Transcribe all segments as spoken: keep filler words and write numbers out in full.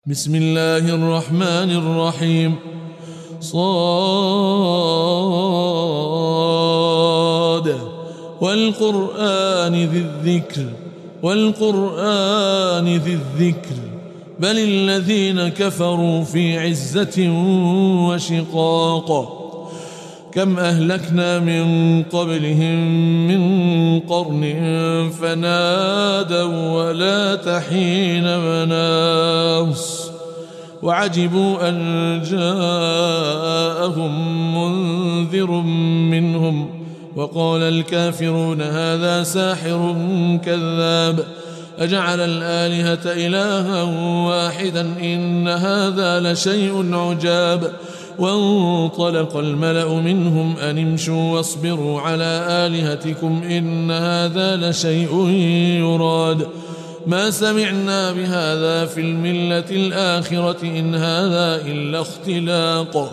بسم الله الرحمن الرحيم. صاد والقرآن ذي الذكر والقرآن ذي الذكر بل الذين كفروا في عزة وشقاق. كم أهلكنا من قبلهم من قرن فنادوا ولا تحين مناص وعجبوا أن جاءهم منذر منهم وقال الكافرون هذا ساحر كذاب أجعل الآلهة إلها واحدا إن هذا لشيء عجاب. وانطلق الملأ منهم أن امشوا واصبروا على آلهتكم إن هذا لشيء يراد ما سمعنا بهذا في الملة الآخرة إن هذا إلا اختلاق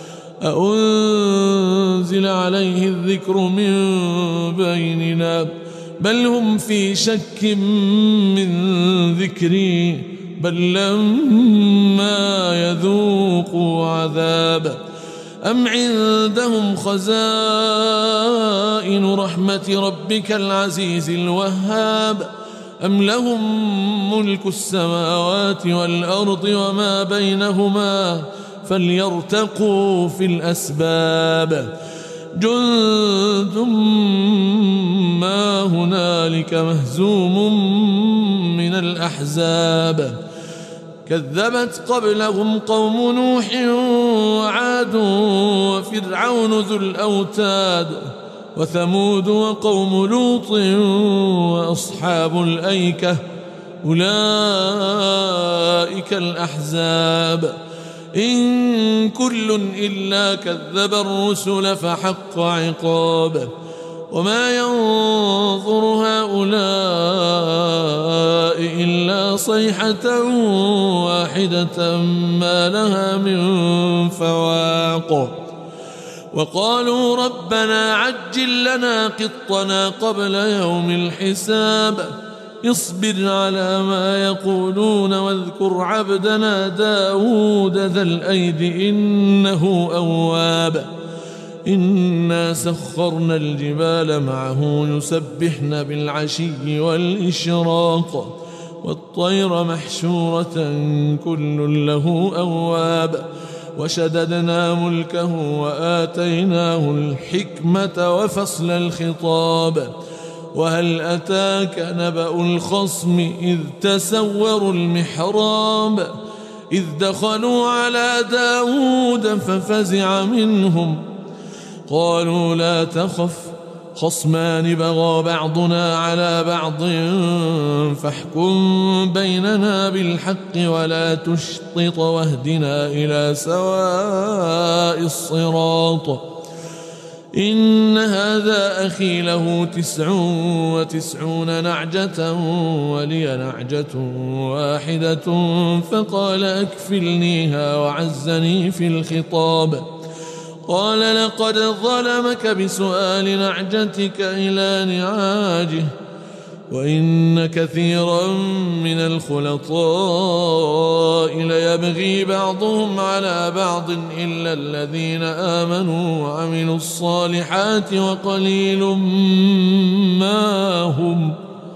أأنزل عليه الذكر من بيننا بل هم في شك من ذكري بل لما يذوقوا عذاب أم عندهم خزائن رحمة ربك العزيز الوهاب أم لهم ملك السماوات والأرض وما بينهما فليرتقوا في الأسباب. جند ما هنالك مهزوم من الأحزاب كذبت قبلهم قوم نوح وعاد وفرعون ذو الأوتاد وثمود وقوم لوط وأصحاب الأيكة أولئك الأحزاب إن كل إلا كذب الرسل فحق عقاب. وما ينظر هؤلاء إلا صيحة واحدة ما لها من فواق. وقالوا ربنا عجل لنا قطنا قبل يوم الحساب اصبر على ما يقولون واذكر عبدنا داود ذا الأيد إنه أواب. إنا سخرنا الجبال معه يسبحن بالعشي والإشراق والطير محشورة كل له أواب. وشددنا ملكه وآتيناه الحكمة وفصل الخطاب. وهل أتاك نبأ الخصم إذ تسوروا المحراب إذ دخلوا على داود ففزع منهم قالوا لا تخف خصمان بغى بعضنا على بعض فاحكم بيننا بالحق ولا تشطط واهدنا إلى سواء الصراط. إن هذا أخي له تسع وتسعون نعجة ولي نعجة واحدة فقال أكفلنيها وعزني في الخطاب. قال لقد ظلمك بسؤال نعجتك إلى نعاجه وإن كثيرا من الخلطاء ليبغي بعضهم على بعض إلا الذين آمنوا وعملوا الصالحات وقليل ما هم.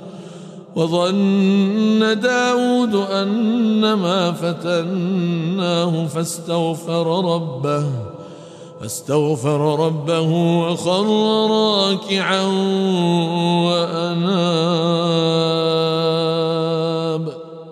وظن داود أنما فتناه فاستغفر ربه فاستغفر ربه وخر راكعا وأناب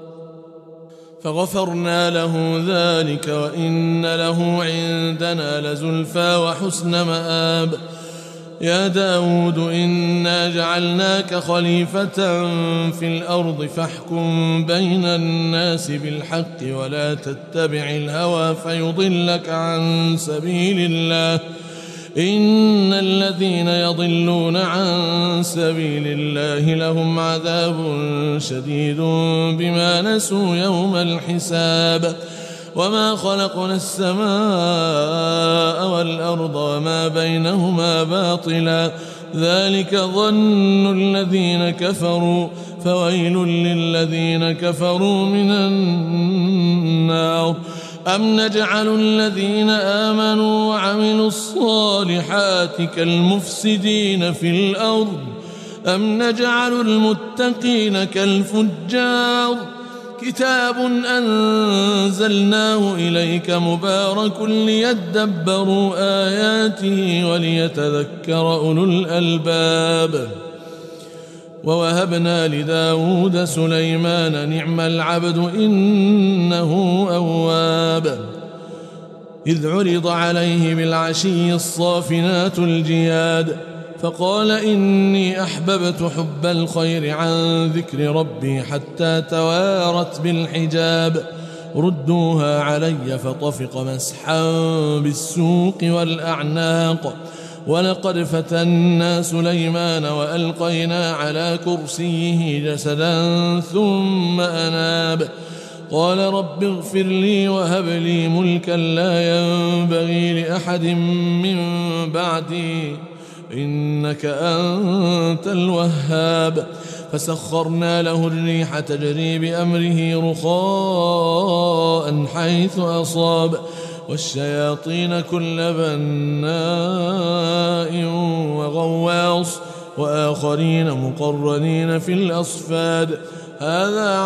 فغفرنا له ذلك وإن له عندنا لزلفى وحسن مآب. يا داود إنا جعلناك خليفة في الأرض فاحكم بين الناس بالحق ولا تتبع الهوى فيضلك عن سبيل الله إن الذين يضلون عن سبيل الله لهم عذاب شديد بما نسوا يوم الحساب. وما خلقنا السماء والأرض وما بينهما باطلا ذلك ظن الذين كفروا فويل للذين كفروا من النار. أم نجعل الذين آمنوا وعملوا الصالحات كالمفسدين في الأرض أم نجعل المتقين كالفجار كتاب أنزلناه إليك مبارك ليدبروا آياته وليتذكر أولو الألباب ووهبنا لداود سليمان نعم العبد إنه أواب إذ عرض عليه بالعشي الصافنات الجياد فقال إني أحببت حب الخير عن ذكر ربي حتى توارت بالحجاب ردوها علي فطفق مسحا بالسوق والأعناق ولقد فتنا سليمان وألقينا على كرسيه جسدا ثم أناب قال رب اغفر لي وهب لي ملكا لا ينبغي لأحد من بعدي إنك أنت الوهاب فسخرنا له الريح تجري بأمره رخاء حيث أصاب والشياطين كل بناء وغواص وآخرين مقرنين في الأصفاد هذا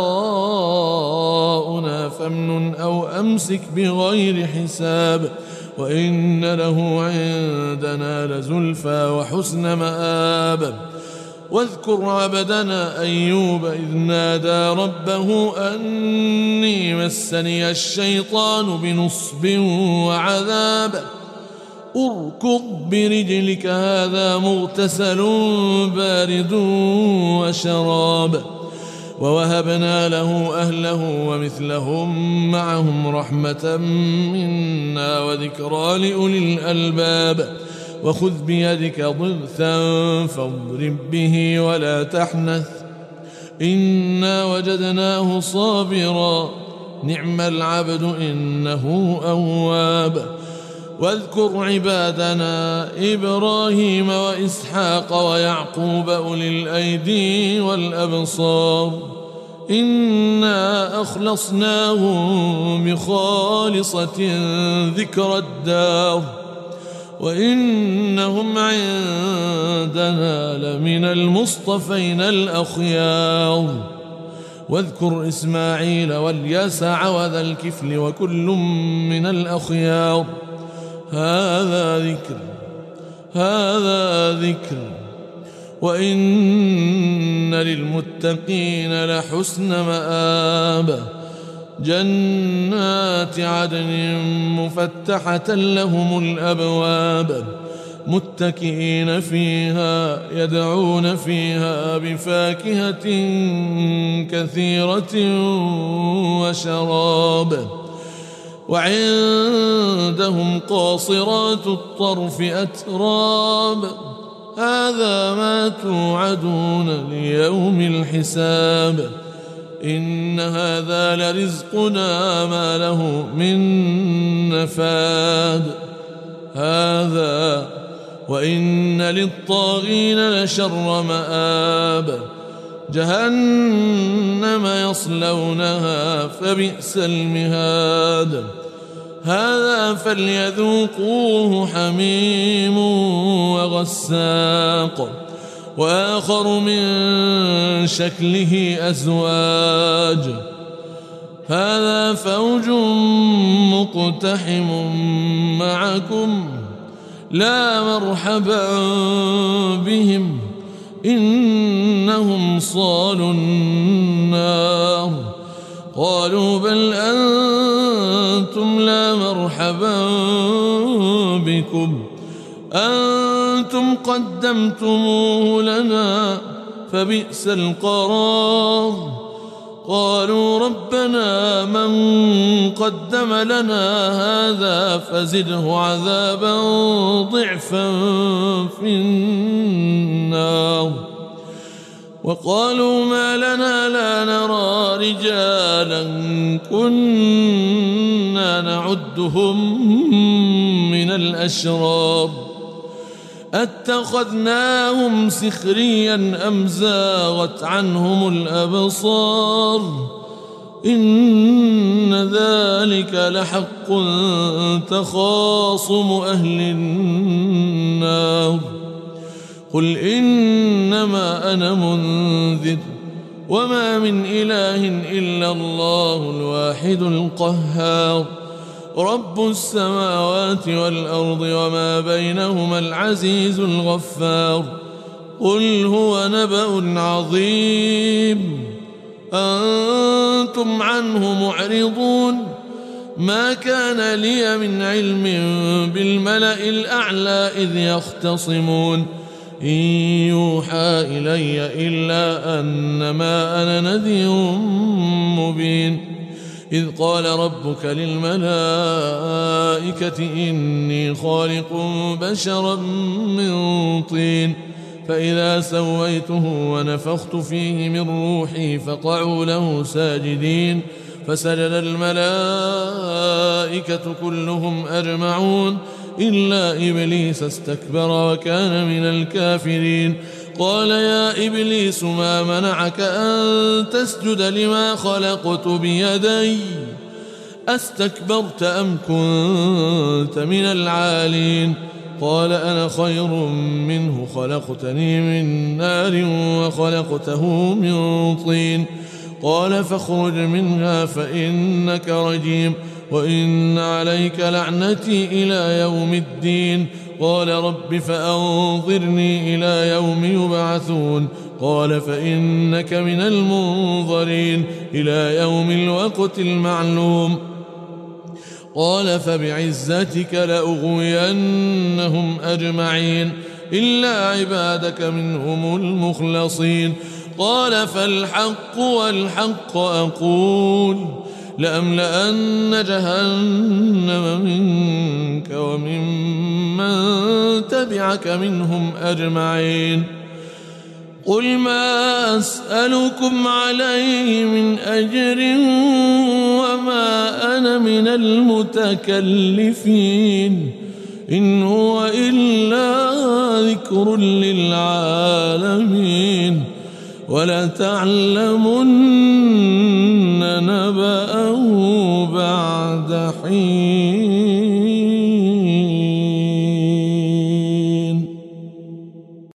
عطاؤنا فامنن أو أمسك بغير حساب وإن له عندنا لزلفى وحسن مآب واذكر عبدنا أيوب إذ نادى ربه أني مسني الشيطان بنصب وعذاب اركض برجلك هذا مغتسل بارد وشراب ووهبنا له أهله ومثلهم معهم رحمة منا وذكرى لأولي الألباب وخذ بيدك ضغثا فاضرب به ولا تحنث إنا وجدناه صابرا نعم العبد إنه أواب واذكر عبادنا إبراهيم وإسحاق ويعقوب أولي الأيدي والأبصار إنا أخلصناهم بخالصة ذكر الدار وإنهم عندنا لمن المصطفين الأخيار واذكر إسماعيل واليسع وذا الكفل وكل من الأخيار هذا ذكر هذا ذكر وإن للمتقين لحسن مآب جنات عدن مفتحة لهم الأبواب متكئين فيها يدعون فيها بفاكهة كثيرة وشراب وعندهم قاصرات الطرف أتراب هذا ما توعدون ليوم الحساب إن هذا لرزقنا ما له من نفاد هذا وإن للطاغين لشر مآب جهنم يصلونها فبئس المهاد هذا فليذوقوه حميم وغساق وآخر من شكله أزواج هذا فوج مقتحم معكم لا مرحبا بهم إنهم صالوا النار قالوا بل أنتم لا مرحبا بكم أنتم قدمتموه لنا فبئس القرار قالوا ربنا من قدم لنا هذا فزده عذابا ضعفا في النار وقالوا ما لنا لا نرى رجالا كنا نعدهم من الأشرار أتخذناهم سخريا أم زاغت عنهم الأبصار إن ذلك ذلك لحق تخاصم أهل النار قل إنما أنا منذر وما من إله إلا الله الواحد القهار رب السماوات والأرض وما بينهما العزيز الغفار قل هو نبأ عظيم أنتم عنه معرضون ما كان لي من علم بالملأ الأعلى إذ يختصمون إن يوحى إلي إلا أنما أنا نذير مبين إذ قال ربك للملائكة إني خالق بشرا من طين فإذا سويته ونفخت فيه من روحي فقعوا له ساجدين فسجد الملائكة كلهم أجمعون إلا إبليس استكبر وكان من الكافرين قال يا إبليس ما منعك أن تسجد لما خلقت بيدي أستكبرت أم كنت من العالين قال أنا خير منه خلقتني من نار وخلقته من طين قال فاخرج منها فإنك رجيم وإن عليك لعنتي إلى يوم الدين قال رب فأنظرني إلى يوم يبعثون قال فإنك من المنظرين إلى يوم الوقت المعلوم قال فبعزتك لأغوينهم أجمعين إلا عبادك منهم المخلصين قال فالحق والحق أقول لأملأن جهنم منك وممن تبعك منهم أجمعين قل ما أسألكم عليه من أجر وما أنا من المتكلفين إن هو إلا ذكر للعالمين ولتعلمن نبأه بعد حين.